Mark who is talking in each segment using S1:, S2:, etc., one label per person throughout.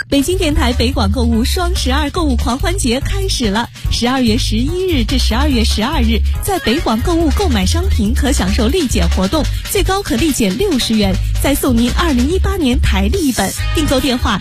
S1: 北京电台北广购物双12购物狂欢节开始了，12月11日至12月12日，在北广购物购买商品可享受立减活动，最高可立减60元，再送您2018年台历一本。订购电话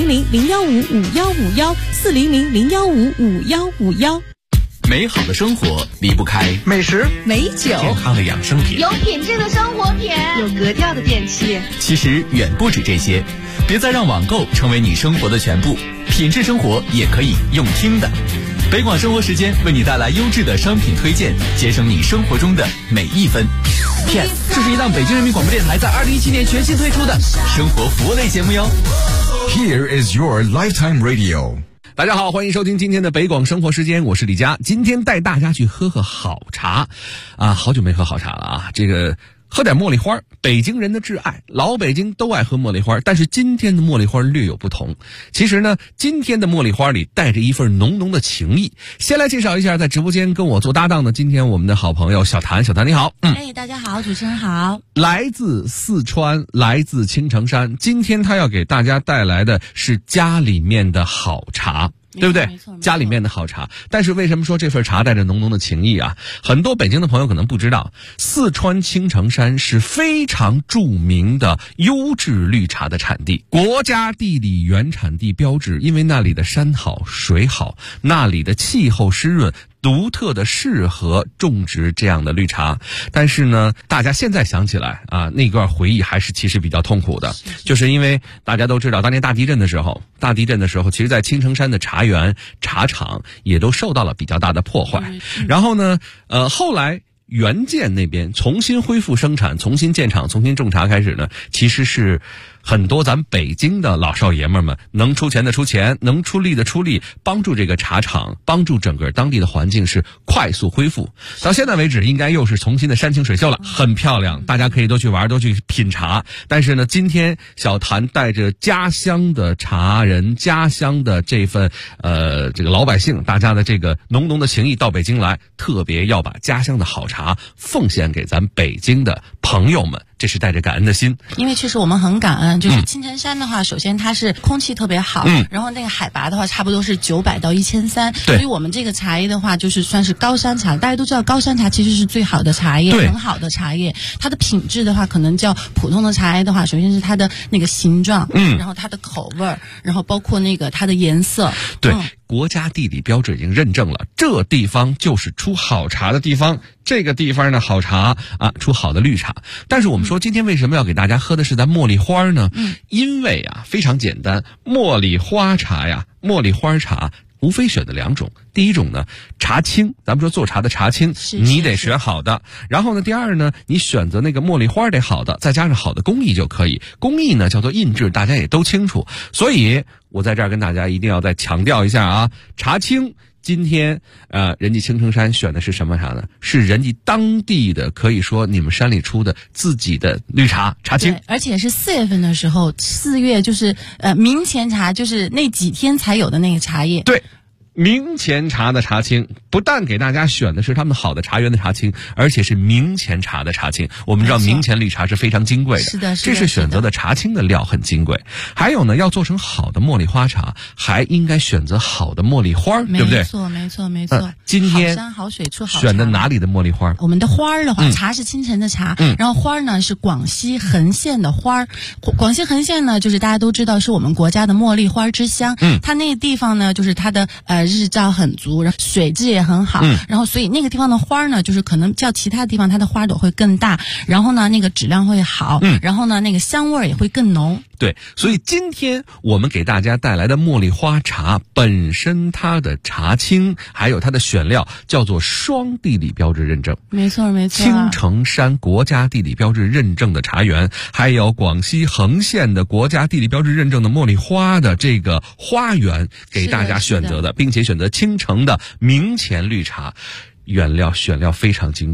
S1: 400-015-5151，400-015-5151。
S2: 美好的生活离不开
S3: 美食、
S1: 美酒、
S2: 健康的养生品，
S4: 有品质的生活品，
S5: 有格调的电器。
S2: 其实远不止这些，别再让网购成为你生活的全部，品质生活也可以用听的。北广生活时间为你带来优质的商品推荐，节省你生活中的每一分。这是一档北京人民广播电台在2017年全新推出的生活服务类节目哟。
S6: Here is your lifetime radio。
S3: 大家好，欢迎收听今天的北广生活时间，我是李佳。今天带大家去喝好茶啊，好久没喝好茶了啊，这个喝点茉莉花，北京人的挚爱，老北京都爱喝茉莉花，但是今天的茉莉花略有不同。其实呢，今天的茉莉花里带着一份浓浓的情谊。先来介绍一下在直播间跟我做搭档的今天我们的好朋友小谭。小谭你好。
S1: 大家好，主持人好。
S3: 来自四川，来自青城山，今天他要给大家带来的是家里面的好茶，对不对？家里面的好茶。但是为什么说这份茶带着浓浓的情谊啊？很多北京的朋友可能不知道，四川青城山是非常著名的优质绿茶的产地，国家地理原产地标志，因为那里的山好水好，那里的气候湿润，独特的适合种植这样的绿茶。但是呢，大家现在想起来啊，那段回忆还是其实比较痛苦的，就是因为大家都知道当年大地震的时候，其实在青城山的茶园茶厂也都受到了比较大的破坏。然后呢后来原建那边重新恢复生产，重新建厂，重新种茶开始呢，其实是很多咱北京的老少爷们们能出钱的出钱，能出力的出力，帮助这个茶厂，帮助整个当地的环境是快速恢复。到现在为止应该又是重新的山清水秀了，很漂亮，大家可以都去玩，都去品茶。但是呢，今天小谭带着家乡的茶人，家乡的这份这个老百姓，大家的这个浓浓的情谊到北京来，特别要把家乡的好茶奉献给咱北京的朋友们，这是带着感恩的心。
S5: 因为确实我们很感恩，就是青城山的话，首先它是空气特别好，然后那个海拔的话差不多是900到1300，所以我们这个茶叶的话就是算是高山茶。大家都知道高山茶其实是最好的茶叶，很好的茶叶。它的品质的话可能较普通的茶叶的话，首先是它的那个形状，然后它的口味，然后包括那个它的颜色。
S3: 对，国家地理标志已经认证了，这地方就是出好茶的地方，这个地方的好茶啊，出好的绿茶。但是我们说今天为什么要给大家喝的是咱茉莉花呢？因为啊非常简单，茉莉花茶呀，茉莉花茶无非选的2种。第一种呢，茶青，咱们说做茶的茶青，你得选好的。然后呢，第二呢，你选择那个茉莉花得好的，再加上好的工艺就可以。工艺呢叫做印制，大家也都清楚。所以我在这儿跟大家一定要再强调一下啊，茶青今天人家青城山选的是什么茶呢？是人家当地的，可以说你们山里出的自己的绿茶，茶青。
S5: 而且是4月份的时候，4月就是明前茶，就是那几天才有的那个茶叶。
S3: 对，明前茶的茶青，不但给大家选的是他们好的茶园的茶青，而且是明前茶的茶青。我们知道明前绿茶是非常金贵的，
S5: 是的，
S3: 这是选择的茶青的料很金贵。还有呢，要做成好的茉莉花茶，还应该选择好的茉莉花，对不对？
S5: 没错。
S3: 今天
S5: 好山好水出好茶。
S3: 选的哪里的茉莉花？
S5: 我们的花儿的话，茶是青城的茶，然后花儿呢是广西横县的花儿。广西横县呢，就是大家都知道是我们国家的茉莉花之乡。它那个地方呢，就是它的日照很足，然后水质也很好，然后所以那个地方的花呢，就是可能较其他地方它的花朵会更大，然后呢那个质量会好，然后呢那个香味也会更浓。
S3: 对，所以今天我们给大家带来的茉莉花茶本身它的茶青还有它的选料叫做双地理标志认证。
S5: 没错。
S3: 青城山国家地理标志认证的茶园，还有广西横县的国家地理标志认证的茉莉花的这个花园给大家选择的，并且选择青城的明前绿茶，选料非常金贵。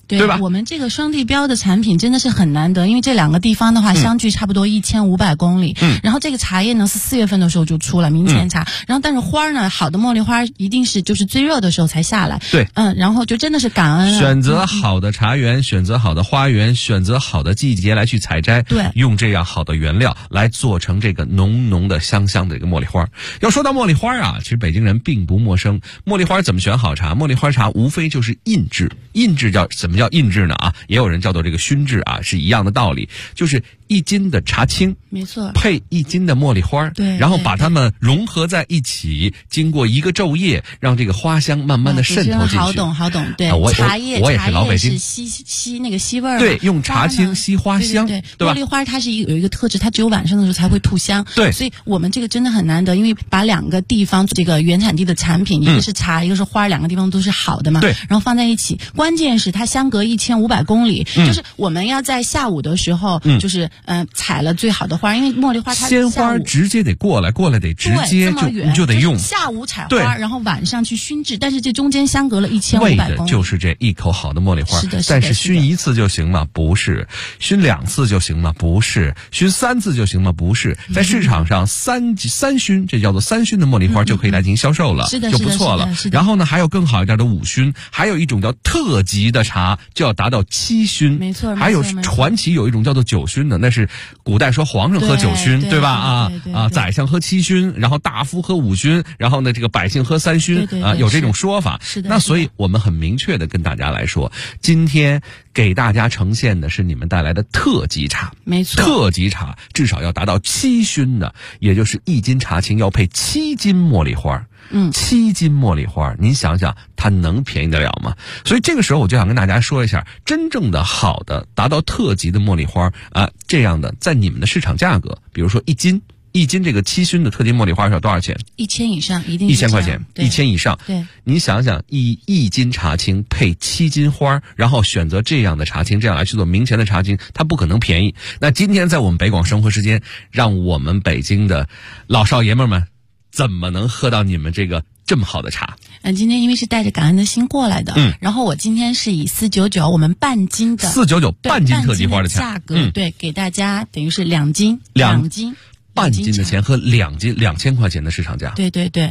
S3: 对吧？
S5: 我们这个双地标的产品真的是很难得，因为这两个地方的话相距差不多1500公里。然后这个茶叶呢是4月份的时候就出了明前茶，然后但是花呢，好的茉莉花一定是就是最热的时候才下来。
S3: 对，
S5: 然后就真的是感恩
S3: 选择好的茶园，选择好的花园，选择好的季节来去采摘，
S5: 对，
S3: 用这样好的原料来做成这个浓浓的香香的这个茉莉花。要说到茉莉花啊，其实北京人并不陌生。茉莉花怎么选好茶？茉莉花茶无非就是印制，印制怎么叫印制呢？也有人叫做这个熏制是一样的道理，就是1斤的茶青，
S5: 没错，
S3: 配1斤的茉莉花，
S5: 对，
S3: 然后把它们融合在一起，经过一个昼夜，让这个花香慢慢的渗透进去。
S5: 好懂，对，茶叶
S3: 我也是老北京，
S5: 是吸那个吸味儿，
S3: 对，用茶青吸花香，
S5: 对
S3: 吧？
S5: 茉莉花它是有一个特质，它只有晚上的时候才会吐香，
S3: 对，
S5: 所以我们这个真的很难得，因为把两个地方这个原产地的产品，一个是茶，一个是花，两个地方都是好的嘛，
S3: 对，
S5: 然后放在一起，关键是它相隔1500公里，就是我们要在下午的时候，就是采了最好的花，因为茉莉花它
S3: 鲜花直接得过来得直接就得用，
S5: 下午采花，然后晚上去熏制，但是这中间相隔了1500公里，
S3: 为的就是这一口好的茉莉花。
S5: 是的，
S3: 但是熏1次就行吗？不是。熏2次就行吗？不是。熏3次就行吗？不是。在市场上三熏，这叫做3熏的茉莉花就可以来进行销售了，
S5: 是的，
S3: 就不错了。然后呢，还有更好一点的5熏，还有一种叫特级的茶就要达到7熏，
S5: 没错。
S3: 还有传奇有一种叫做9熏的，那是古代说皇上喝9熏，对吧？宰相喝7熏，然后大夫喝5熏，然后呢这个百姓喝3熏，有这种说法。
S5: 是的。
S3: 那所以我们很明确的跟大家来说，今天给大家呈现的是你们带来的特级茶，
S5: 没错，
S3: 特级茶至少要达到7熏的，也就是1斤茶青要配7斤茉莉花。7斤茉莉花，您想想它能便宜得了吗？所以这个时候我就想跟大家说一下，真正的好的达到特级的茉莉花这样的在你们的市场价格，比如说1斤这个7熏的特级茉莉花是要多少钱
S5: ？1000以上，一定
S3: 1000块钱，1000以上。
S5: 对，
S3: 你想想，一斤茶青配7斤花，然后选择这样的茶青，这样来去做明前的茶青，它不可能便宜。那今天在我们北广生活时间，让我们北京的老少爷们们怎么能喝到你们这个这么好的茶？
S5: 今天因为是带着感恩的心过来的，然后我今天是以499我们半斤的
S3: 499半斤特级花的
S5: 价格，对，给大家等于是2斤，
S3: 半斤的钱和2斤2000块钱的市场价。
S5: 对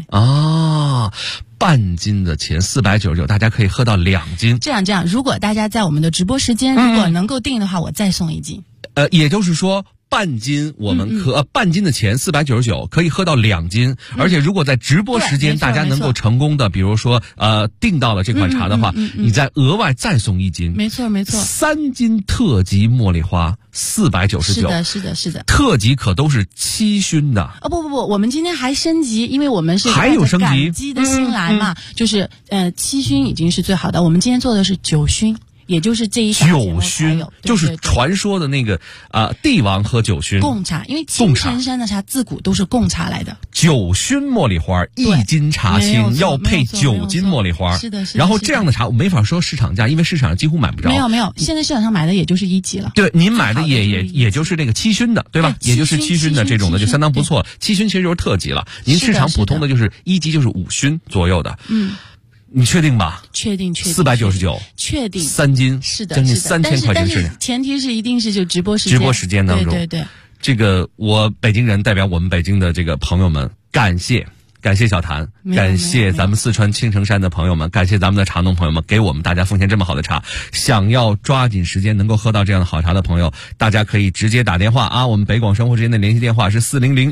S3: 半斤的钱499，大家可以喝到2斤。
S5: 这样，如果大家在我们的直播时间，如果能够定的话，我再送1斤。
S3: 也就是说。半斤我们半斤的钱499可以喝到2斤，而且如果在直播时间大家能够成功的，比如说订到了这款茶的话，你再额外再送1斤，
S5: 没错
S3: ，3斤特级茉莉花499，
S5: 是的，
S3: 特级可都是7熏的。
S5: 不，我们今天还升级，因为我们是
S3: 还有升级，
S5: 感激的心来嘛，就是7熏已经是最好的，我们今天做的是9熏。也就是这一
S3: 9熏，就是传说的那个帝王喝9熏
S5: 贡茶，因为青城山的茶自古都是贡茶来的。
S3: 9熏茉莉花1斤茶青要配9斤茉莉花，
S5: 是的。
S3: 然后这样的茶我没法说市场价，因为市场上几乎买不着。
S5: 没有，现在市场上买的也就是1级了。
S3: 对，您买的也就是那个7熏的，对吧？也就是7熏的这种的就相当不错了。7熏其实就是特级了，您市场普通的就是1级就是5熏左右的。你确定吧？
S5: 确定。
S3: 499，
S5: 确定。
S3: 3斤，
S5: 是的，
S3: 将近3000块钱
S5: 质量。前提是一定是就直播时间
S3: 当中。
S5: 对。
S3: 这个我北京人代表我们北京的这个朋友们，感谢小谭，感谢咱们四川青城山的朋友们，感谢咱们的茶农朋友们，给我们大家奉献这么好的茶。想要抓紧时间能够喝到这样的好茶的朋友，大家可以直接打电话我们北广生活之间的联系电话是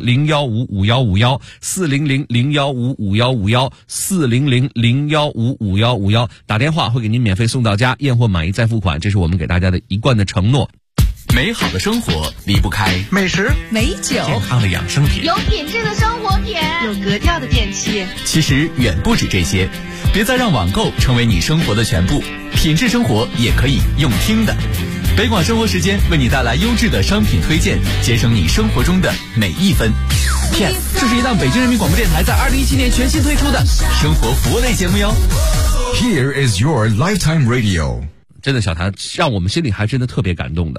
S3: 400-015-5151，400-015-5151，400-015-5151，打电话会给您免费送到家，验货满意再付款，这是我们给大家的一贯的承诺。
S2: 美好的生活离不开
S6: 美食、
S1: 美酒、
S2: 健康的养生品、
S4: 有品质的生活品、
S7: 有格调的电器。
S2: 其实远不止这些，别再让网购成为你生活的全部，品质生活也可以用听的。北广生活时间为你带来优质的商品推荐，节省你生活中的每一分。PS， 这是一档北京人民广播电台在2017年全新推出的生活服务类节目哟。
S6: Here is your lifetime radio。
S3: 真的，小谭让我们心里还真的特别感动的。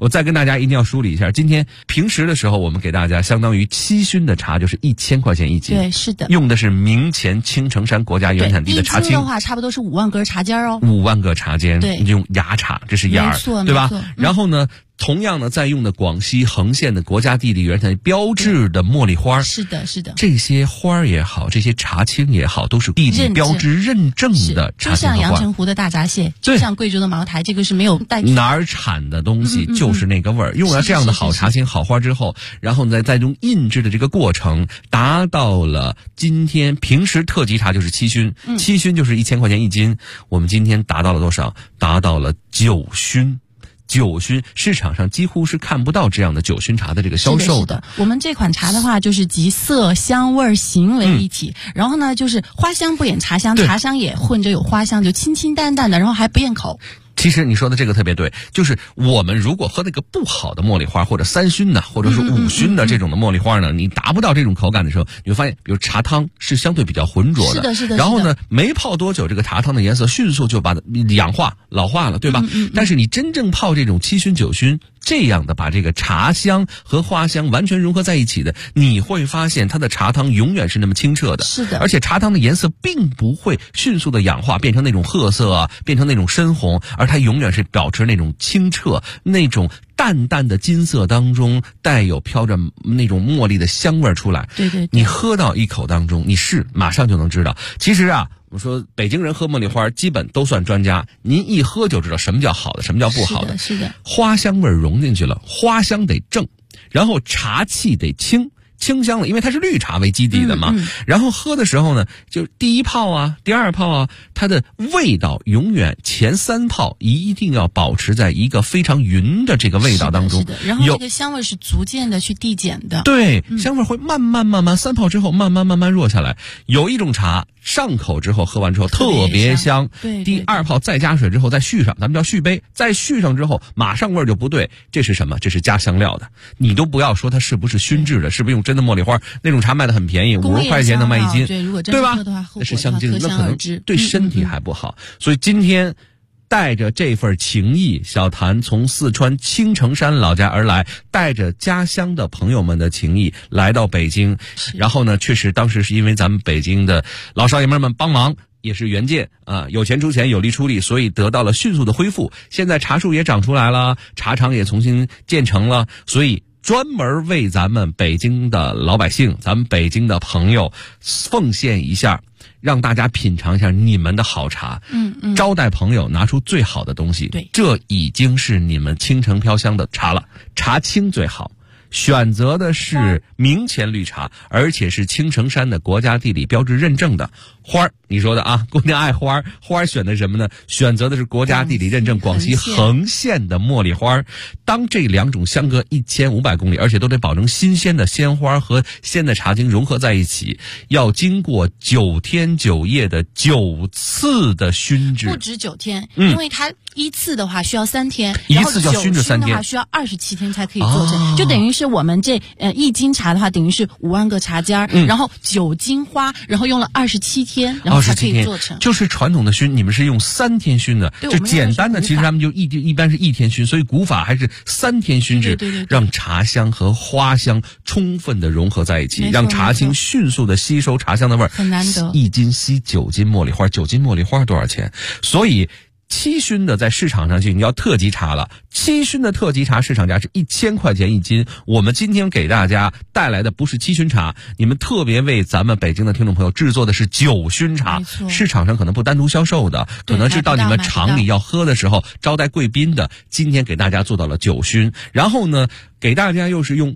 S3: 我再跟大家一定要梳理一下，今天平时的时候我们给大家相当于7熏的茶就是1000块钱一斤，
S5: 对，是的，
S3: 用的是明前青城山国家原产地的茶青，
S5: 一斤的话差不多是5万根茶尖哦
S3: ，5万个茶尖，
S5: 对，
S3: 用芽茶，这是芽，对吧？然后呢，同样呢，在用的广西恒县的国家地理原产地标志的茉莉花，
S5: 是的，是的，
S3: 这些花儿也好，这些茶青也好，都是地理标志认证的茶青和花。
S5: 就像阳澄湖的大闸蟹，就像贵州的茅台，这个是没有带
S3: 哪儿产的东西就是那个味儿。用了这样的好茶青、好花之后，然后呢，再用印制的这个过程，达到了今天平时特级茶就是7熏，7熏就是1000块钱一斤。我们今天达到了多少？达到了9熏。9熏市场上几乎是看不到这样的9熏茶的这个销售的。
S5: 我们这款茶的话，就是集色香味形为一体，然后呢，就是花香不掩茶香，茶香也混着有花香，就清清淡淡的，然后还不厌口。
S3: 其实你说的这个特别对，就是我们如果喝那个不好的茉莉花，或者3熏的，或者是5熏的这种的茉莉花呢，你达不到这种口感的时候，你会发现，比如茶汤是相对比较浑浊的，
S5: 是的，是的。
S3: 然后呢，没泡多久，这个茶汤的颜色迅速就把它氧化、老化了，对吧？但是你真正泡这种7熏、9熏，这样的把这个茶香和花香完全融合在一起的，你会发现它的茶汤永远是那么清澈的，
S5: 是的。
S3: 而且茶汤的颜色并不会迅速的氧化，变成那种褐色啊，变成那种深红，而它永远是保持那种清澈，那种淡淡的金色当中带有飘着那种茉莉的香味出来。
S5: 对对对，
S3: 你喝到一口当中，你马上就能知道。其实啊，我说北京人喝茉莉花基本都算专家，您一喝就知道什么叫好的，什么叫不好的。
S5: 是的，
S3: 花香味融进去了，花香得正，然后茶气得清香了，因为它是绿茶为基底的嘛。然后喝的时候呢，就第一泡啊，第二泡啊，它的味道永远前3泡一定要保持在一个非常匀的这个味道当中。
S5: 是的，然后这个香味是逐渐的去递减的。
S3: 对，香味会慢慢3泡之后慢慢弱下来。有一种茶上口之后喝完之后特别香，
S5: 对，
S3: 第2泡再加水之后再续上，咱们叫续杯，再续上之后马上味儿就不对，这是什么？这是加香料的。你都不要说它是不是熏制的，是不是用真的茉莉花，那种茶卖的很便宜，50块钱能卖1斤，
S5: 对，如果真
S3: 对吧？
S5: 喝的话，
S3: 那是香精，那可能
S5: 对
S3: 对身体还不好。所以今天带着这份情谊，小谭从四川青城山老家而来，带着家乡的朋友们的情谊来到北京。然后呢，确实当时是因为咱们北京的老少爷们帮忙，也是援建啊，有钱出钱，有力出力，所以得到了迅速的恢复。现在茶树也长出来了，茶厂也重新建成了，所以专门为咱们北京的老百姓，咱们北京的朋友奉献一下，让大家品尝一下你们的好茶。招待朋友拿出最好的东西，
S5: 对，
S3: 这已经是你们倾城飘香的茶了。茶青最好，选择的是明前绿茶，而且是青城山的国家地理标志认证的花儿。你说的啊，姑娘爱花儿，花儿选的什么呢？选择的是国家地理认证广西恒县的茉莉花。当这2种相隔1500公里，而且都得保证新鲜的鲜花和鲜的茶精融合在一起，要经过9天9夜的9次的熏制，
S5: 不止9天，因为它一次的话需要3天，
S3: 一次就要熏制3天，
S5: 然后9熏的话需要27天才可以做成，就等于是我们这1斤茶的话，等于是5万个茶尖然后9斤花，然后用了27天，然后才可以做成。
S3: 就是传统的熏，你们是用3天熏的，就简单的其实他们就一般是1天熏，所以古法还是3天熏制，
S5: 对，
S3: 让茶香和花香充分的融合在一起，让茶青迅速的吸收茶香的味儿，
S5: 很难得。
S3: 1斤吸9斤茉莉花，9斤茉莉花多少钱？所以7熏的在市场上就已经要特级茶了，7熏的特级茶市场价是1000块钱1斤。我们今天给大家带来的不是7熏茶，你们特别为咱们北京的听众朋友制作的是9熏茶，市场上可能不单独销售的，可能是到你们厂里要喝的时候招待贵宾的，今天给大家做到了9熏。然后呢，给大家又是用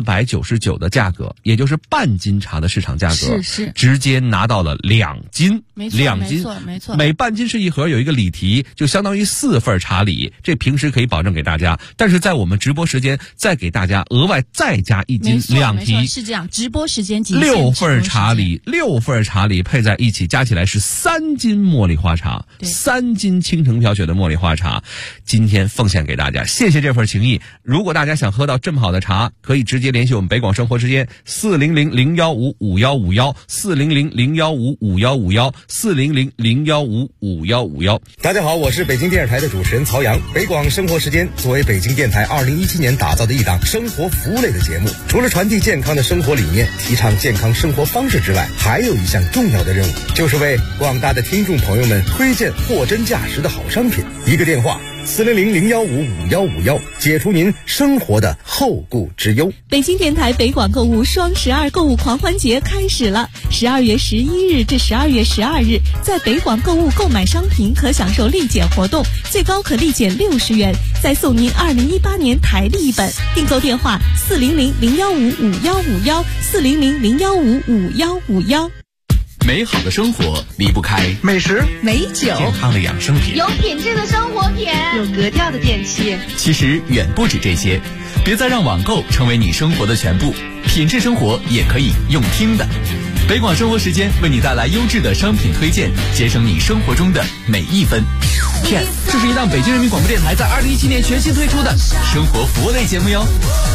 S3: 499的价格，也就是半斤茶的市场价格，
S5: 是
S3: 直接拿到了2斤
S5: ，2斤，没错，
S3: 每半斤是一盒，有一个礼题，就相当于4份茶礼，这平时可以保证给大家，但是在我们直播时间再给大家额外再加1斤2提，
S5: 是这样，直播时间
S3: 6份茶礼配在一起，加起来是3斤茉莉花茶，3斤倾城飘雪的茉莉花茶，今天奉献给大家，谢谢这份情谊。如果大家想喝到这么好的茶，可以直接联系我们北广生活时间400-015-5151，400-015-5151，400-015-5151。
S4: 大家好，我是北京电视台的主持人曹阳。北广生活时间间作为北京电台2017年打造的一档生活服务类的节目，除了传递健康的生活理念，提倡健康生活方式之外，还有一项重要的任务，就是为广大的听众朋友们推荐货真价实的好商品。一个电话400-015-5151，解除您生活的后顾之忧。
S1: 北京电台北广购物双12购物狂欢节开始了，12月11日至12月12日，在北广购物购买商品可享受立减活动，最高可立减60元，再送您2018年台历一本。订购电话400-015-5151，400-015-5151。
S2: 美好的生活离不开
S7: 美食、美酒、
S3: 健康的养生品，
S8: 有品质的生活品，
S7: 有格调的电器。
S2: 其实远不止这些，别再让网购成为你生活的全部，品质生活也可以用听的。北广生活时间为你带来优质的商品推荐，节省你生活中的每一分。
S3: 天，这是一档北京人民广播电台在2017年全新推出的
S2: 生活服务类节目哟。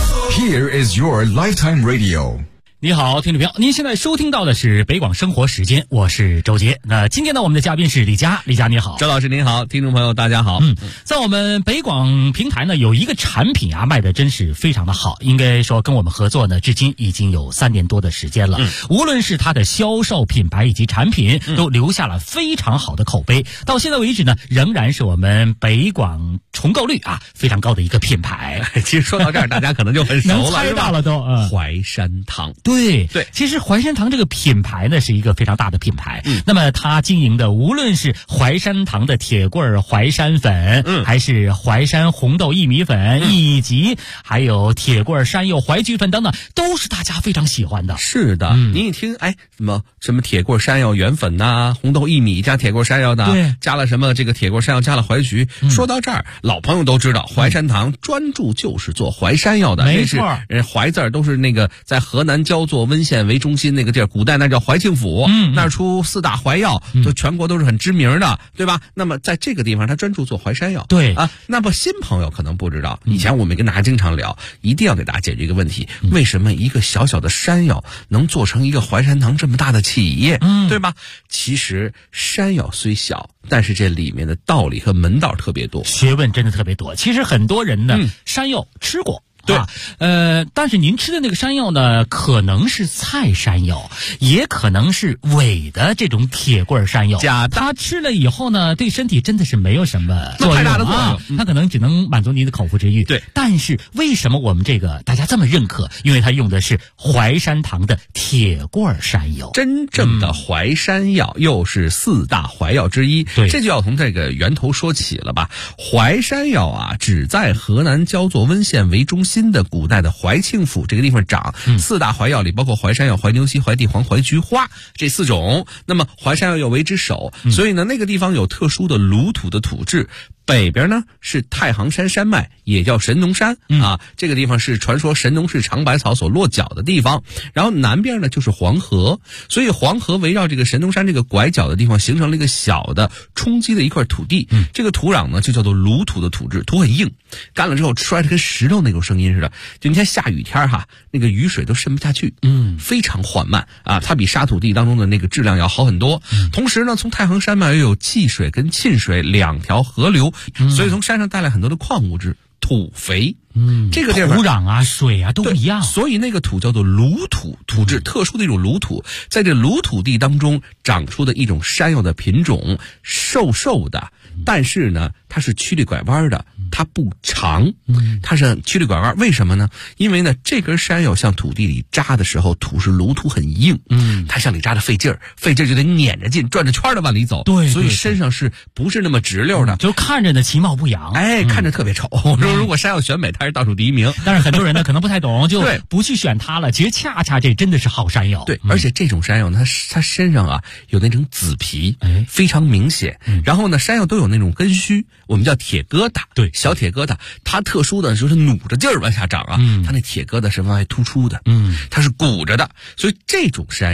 S6: Here is your lifetime radio。
S9: 你好，听众朋友，您现在收听到的是北广生活时间，我是周杰。那今天呢，我们的嘉宾是李佳，李佳你好。
S3: 周老师您好，听众朋友大家好。
S9: 在我们北广平台呢，有一个产品啊，卖的真是非常的好，应该说跟我们合作呢，至今已经有3年多的时间了。无论是它的销售品牌以及产品，都留下了非常好的口碑。到现在为止呢，仍然是我们北广重购率啊非常高的一个品牌。
S3: 其实说到这儿，大家可能就很熟了，
S9: 能猜到了都。
S3: 淮山堂。
S9: 对，其实淮山堂这个品牌呢是一个非常大的品牌。那么它经营的无论是淮山堂的铁棍淮山粉，还是淮山红豆薏米粉，以及还有铁棍山药淮菊粉等等，都是大家非常喜欢的。
S3: 是的，您一听，什么铁棍山药原粉呐，红豆薏米加铁棍山药的，
S9: 对，
S3: 加了什么这个铁棍山药加了淮菊。说到这儿，老朋友都知道，淮山堂专注就是做淮山药的，
S9: 没错，
S3: 淮字儿都是那个在河南焦作温县为中心那个地儿，古代那叫淮庆府，那儿出4大淮药，就全国都是很知名的，对吧？那么在这个地方，他专注做淮山药。
S9: 对
S3: 啊，那么新朋友可能不知道，以前我们跟大家经常聊，一定要给大家解决一个问题：为什么一个小小的山药能做成一个淮山堂这么大的企业，对吧？其实山药虽小，但是这里面的道理和门道特别多，
S9: 学问真的特别多。其实很多人呢，山药吃过。
S3: 对，
S9: 但是您吃的那个山药呢，可能是菜山药，也可能是伪的这种铁棍山药。
S3: 假的，
S9: 它吃了以后呢，对身体真的是没有什么作用啊，它可能只能满足您的口腹之欲。
S3: 对，
S9: 但是为什么我们这个大家这么认可？因为它用的是淮山堂的铁棍山药，
S3: 真正的淮山药，又是4大淮药之一。
S9: 对，
S3: 这就要从这个源头说起了吧。淮山药啊，只在河南焦作温县为中心的古代的淮庆府这个地方长。4大淮药里包括淮山药、淮牛膝、淮地黄、淮菊花这4种。那么淮山药又为之首，所以呢，那个地方有特殊的鲁土的土质。北边呢是太行山山脉，也叫神农山啊，这个地方是传说神农氏尝百草所落脚的地方。然后南边呢就是黄河，所以黄河围绕这个神农山这个拐角的地方形成了一个小的冲击的一块土地。这个土壤呢就叫做鲁土的土质，土很硬，干了之后摔得跟石头那种声音似的。就你看下雨天哈，那个雨水都渗不下去，非常缓慢啊，它比沙土地当中的那个质量要好很多。同时呢，从太行山脉又有济水跟沁水2条河流。所以从山上带来很多的矿物质，土肥。这个地方
S9: 土壤啊、水啊都一样，
S3: 所以那个土叫做鲁土，土质特殊的一种鲁土。在这鲁土地当中长出的一种山药的品种，瘦瘦的，但是呢，它是曲里拐弯的，它不长，它是曲里拐弯。为什么呢？因为呢，这根山药向土地里扎的时候，土是鲁土很硬，它向里扎的费劲儿就得撵着劲，转着圈的往里走。
S9: 对，
S3: 所以身上是不是那么直溜的？
S9: 就看着呢其貌不扬，
S3: 看着特别丑。我说如果山药选美，它是倒数第1名。
S9: 但是很多人呢可能不太懂，就不去选它了。其实恰恰这真的是好山药。
S3: 对，而且这种山药呢，它身上啊有那种紫皮，非常明显。然后呢，山药都有那种根须，我们叫铁疙瘩。
S9: 对，
S3: 小铁疙瘩，它特殊的就是努着劲儿往下长啊。它那铁疙瘩是往外突出的，它是鼓着的，所以这种山药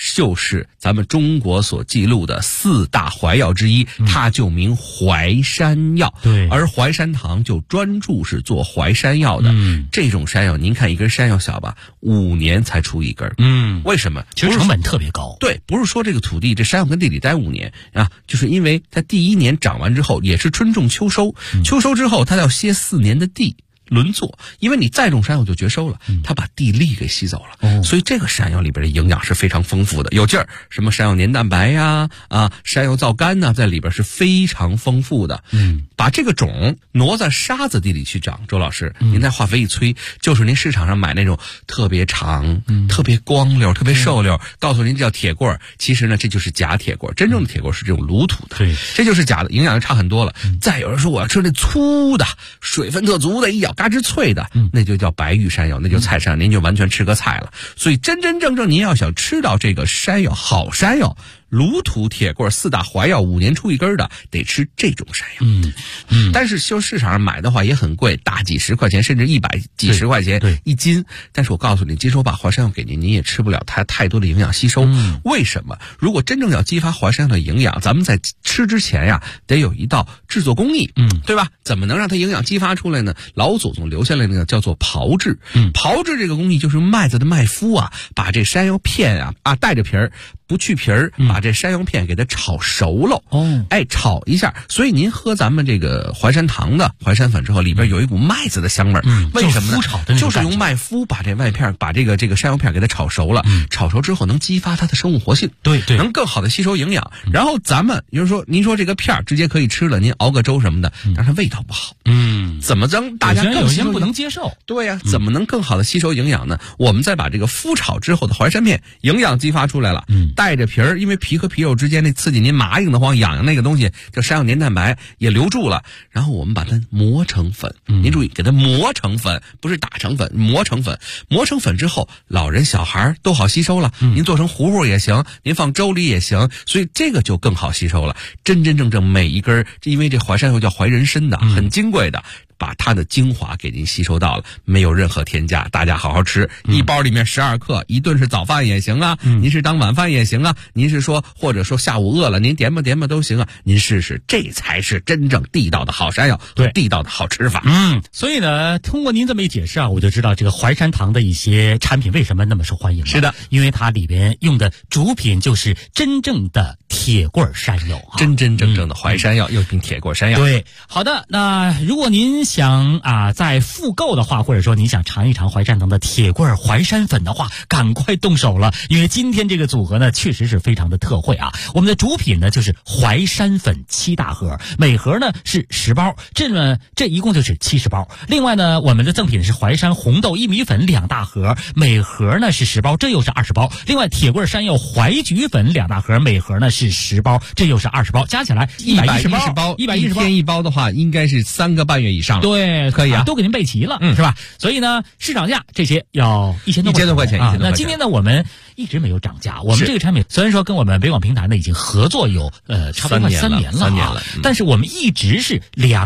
S3: 就是咱们中国所记录的4大怀药之一，它就名淮山药。
S9: 对，
S3: 而淮山堂就专注是做淮山药的。这种山药，您看一根山药小吧，5年才出一根。为什么？
S9: 其实成本特别高。
S3: 对，不是说这个土地这山药跟地里待5年啊，就是因为它第1年长完之后，也是春种秋收，秋收之后它要歇4年的地。轮作，因为你再种山药就绝收了，它把地力给吸走了，所以这个山药里边的营养是非常丰富的，有劲儿。什么山药黏蛋白呀，山药皂苷呐，在里边是非常丰富的。把这个种挪在沙子地里去长，周老师，您在化肥一催，就是您市场上买那种特别长、特别光溜、特别瘦溜，告诉您这叫铁棍儿，其实呢这就是假铁棍儿，真正的铁棍儿是这种卤土的，
S9: 对，
S3: 这就是假的，营养就差很多了。再有人说我要吃那粗的，水分特足的，一咬嘎吱脆的，那就叫白玉山药，那就菜山，您就完全吃个菜了。所以真真正正您要想吃到这个山药，好山药，卤土铁棍4大怀药5年出一根的，得吃这种山药。但是就市场上买的话也很贵，大几十块钱，甚至100几十块钱一斤。但是我告诉你，今说把淮山药给您，您也吃不了它太多的营养吸收。为什么？如果真正要激发淮山药的营养，咱们在吃之前呀，得有一道制作工艺，对吧？怎么能让它营养激发出来呢？老祖宗留下来那个叫做炮制。炮制这个工艺就是麦子的麦麸啊，把这山药片带着皮儿，不去皮儿，把这山药片给它炒熟了。炒一下。所以您喝咱们这个淮山堂的淮山粉之后，里边有一股麦子的香味儿。为什么呢？就是用麦麸把这麦片，把这个山药片给它炒熟了。炒熟之后能激发它的生物活性，对，能更好的吸收营养。然后咱们比如说，您说这个片直接可以吃了，您熬个粥什么的，但是味道不好。怎么让大家更
S9: 不能接受？
S3: 对呀，怎么能更好的吸收营养呢？我们再把这个麸炒之后的淮山片营养激发出来了，带着皮儿，因为皮和皮肉之间那刺激您麻硬的慌痒那个东西叫山药黏蛋白也留住了，然后我们把它磨成粉。您注意，给它磨成粉，不是打成粉，磨成粉。磨成粉之后，老人小孩都好吸收了。您做成糊糊也行，您放粥里也行，所以这个就更好吸收了。真真正正每一根，因为这淮山药叫淮人参的，很金贵的。把它的精华给您吸收到了，没有任何添加，大家好好吃。一包里面12克，一顿是早饭也行啊，您是当晚饭也行啊，您是说或者说下午饿了您点吧都行啊，您试试，这才是真正地道的好山药，对，地道的好吃法。
S9: 所以呢，通过您这么一解释啊，我就知道这个淮山堂的一些产品为什么那么受欢迎了。
S3: 是的，
S9: 因为它里边用的主品就是真正的铁棍山药，
S3: 真真正正的淮山药，又名铁棍山药。
S9: 对，好的，那如果您想再复购的话，或者说你想尝一尝淮山堂的铁棍淮山粉的话，赶快动手了，因为今天这个组合呢确实是非常的特惠啊。我们的主品呢就是淮山粉7大盒，每盒呢是10包，这一共就是70包。另外呢，我们的赠品是淮山红豆薏米粉2大盒，每盒呢是10包，这又是20包。另外铁棍山药淮菊粉2大盒，每盒呢是10包，这又是20包，加起来110包。
S3: 110包，1天1包的话，应该是3个半月以上。
S9: 对，可以啊，都给您备齐了，是吧？所以呢，市场价这些要1000多块钱。那今天呢，我们一直没有涨价。我们这个产品虽然说跟我们北广平台呢已经合作有差不多快3年了，但是我们一直是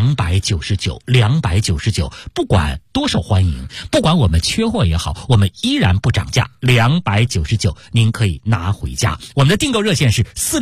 S9: 299，不管多受欢迎，不管我们缺货也好，我们依然不涨价，299，您可以拿回家。我们的订购热线是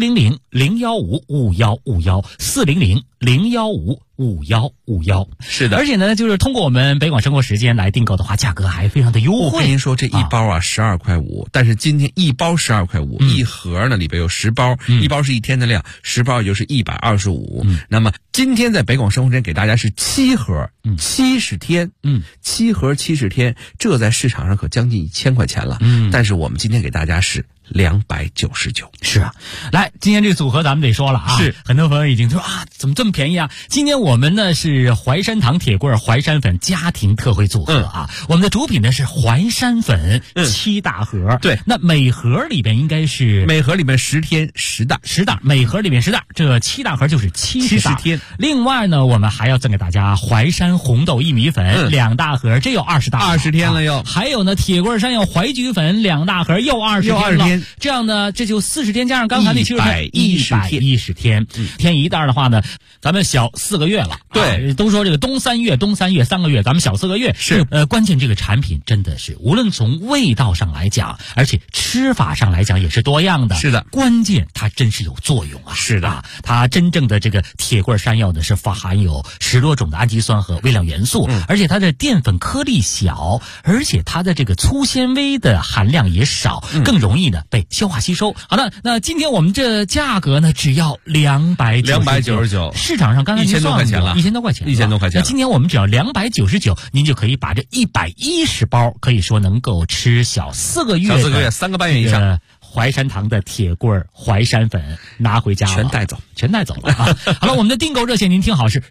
S9: 400-015-5151，400-015-5151。
S3: 是的，
S9: 而且呢，就是通过我们北广生活时间来订购的话，价格还非常的优惠。
S3: 我跟您说，这一包12块5，但是今天一包12块5，一盒呢里边有10包，一包是1天的量，10包也就是125。那么今天在北广生活时间给大家是7盒，70天，7盒70天，这在市场上可将近1000块钱了。但是我们今天给大家是299。
S9: 是啊，来，今天这个组合咱们得说了啊，是很多朋友已经说怎么这么便宜啊？今天我们呢是淮山堂铁棍淮山粉家庭特惠组合啊，我们的主品呢是淮山粉7大盒，对，那每盒里边应该是
S3: 每盒里面10天10袋，
S9: 每盒里面10袋，这7大盒就是70天。另外呢，我们还要赠给大家淮山红豆薏米粉2大盒，这有20大
S3: ，20天了又。
S9: 还有呢，铁棍山药淮菊粉2大盒，又20天了。这样呢，这就40天加上刚才那70天，110天，添一袋的话呢，咱们小4个月了。
S3: 对，
S9: 都说这个冬三月3个月，咱们小4个月
S3: 是。
S9: 关键这个产品真的是无论从味道上来讲，而且吃法上来讲也是多样的。
S3: 是的，
S9: 关键它真是有作用啊。
S3: 是的，
S9: 它真正的这个铁棍山药呢是含有10多种的氨基酸和微量元素，而且它的淀粉颗粒小，而且它的这个粗纤维的含量也少，更容易呢被消化吸收。好的，那今天我们这价格呢只要299，市场上刚才
S3: 1000多块钱了
S9: ，1000多块钱
S3: ，1000多块钱。
S9: 那今天我们只要299，您就可以把这110包，可以说能够吃小4个月
S3: 3个半月以上。
S9: 淮山堂的铁棍淮山粉拿回家了，
S3: 全带走
S9: 了啊！好了，我们的订购热线您听好是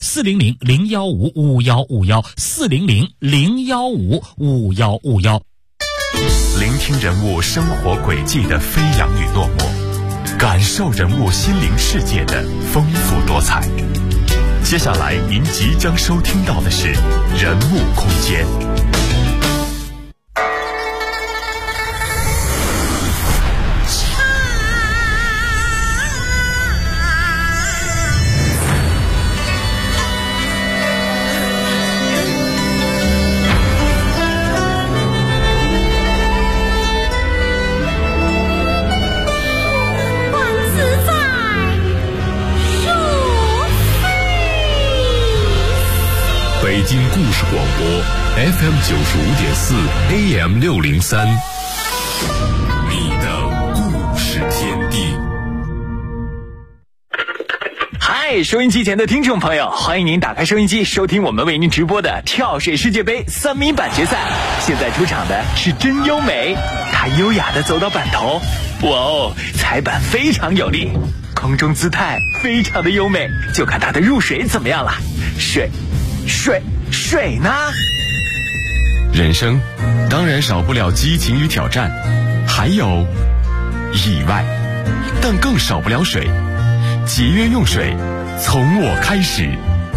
S9: 400-015-5151，400-015-5151。
S8: 聆听人物生活轨迹的飞扬与落寞，感受人物心灵世界的丰富多彩。接下来您即将收听到的是人物空间。
S10: 北京故事广播 FM 95.4 AM 603，你的故事天地。
S2: 嗨，收音机前的听众朋友，欢迎您打开收音机，收听我们为您直播的跳水世界杯3米板决赛。现在出场的是真优美，她优雅地走到板头，哇哦，踩板非常有力，空中姿态非常的优美，就看她的入水怎么样了。水呢？
S8: 人生当然少不了激情与挑战，还有意外，但更少不了水。节约用水，从我开始。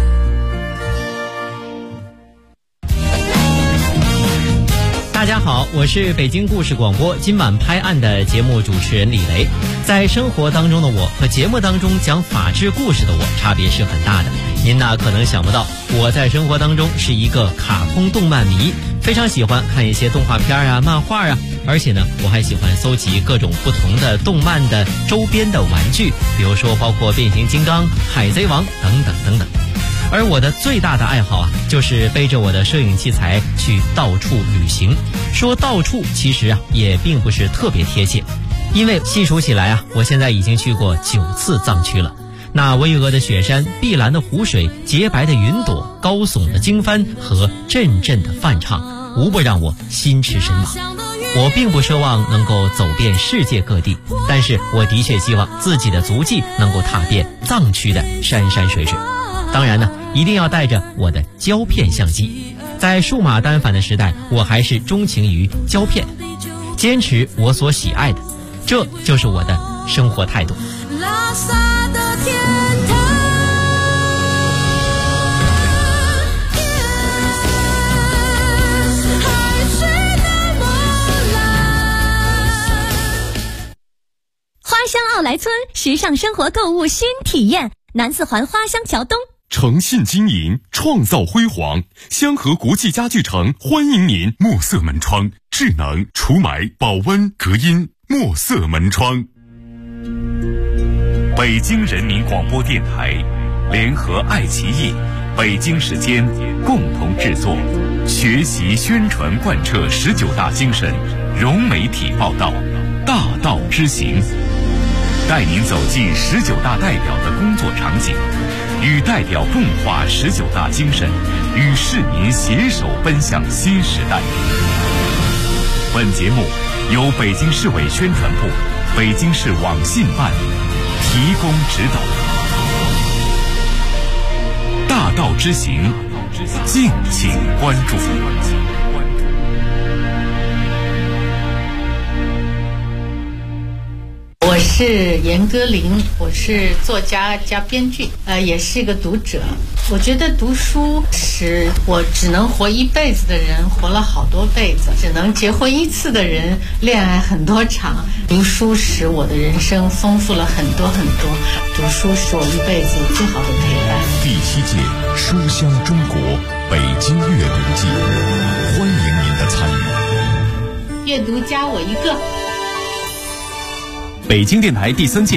S11: 大家好，我是北京故事广播今晚拍案的节目主持人李雷。在生活当中的我和节目当中讲法治故事的我差别是很大的。您呢可能想不到，我在生活当中是一个卡通动漫迷，非常喜欢看一些动画片啊、漫画啊，而且呢我还喜欢搜集各种不同的动漫的周边的玩具，比如说包括变形金刚、海贼王等等等等。而我的最大的爱好啊，就是背着我的摄影器材去到处旅行。说到处其实啊也并不是特别贴切，因为细数起来啊，我现在已经去过9次藏区了。那巍峨的雪山、碧蓝的湖水、洁白的云朵、高耸的经幡和阵阵的梵唱，无不让我心驰神往。我并不奢望能够走遍世界各地，但是我的确希望自己的足迹能够踏遍藏区的山山水水。当然呢，一定要带着我的胶片相机。在数码单反的时代，我还是钟情于胶片，坚持我所喜爱的，这就是我的生活态度。拉萨的天堂，
S1: 海水的波澜。花乡奥莱村时尚生活购物新体验，南四环花乡桥东。
S8: 诚信经营，创造辉煌。香河国际家具城欢迎您。墨色门窗，智能除霾、保温、隔音。墨色门窗。北京人民广播电台联合爱奇艺、北京时间共同制作，学习宣传贯彻19大精神，融媒体报道，大道之行，带您走进19大代表的工作场景，与代表共话19大精神，与市民携手奔向新时代。本节目由北京市委宣传部、北京市网信办提供指导。大道之行，敬请关注。
S12: 我我是严歌苓，我是作家加编剧，也是一个读者。我觉得读书使我只能活一辈子的人活了好多辈子，只能结婚一次的人恋爱很多场。读书使我的人生丰富了很多很多，读书是我一辈子最好的陪伴。
S6: 第7届书香中国北京阅读季，欢迎您的参与。
S12: 阅读加我一个。
S2: 北京电台第3届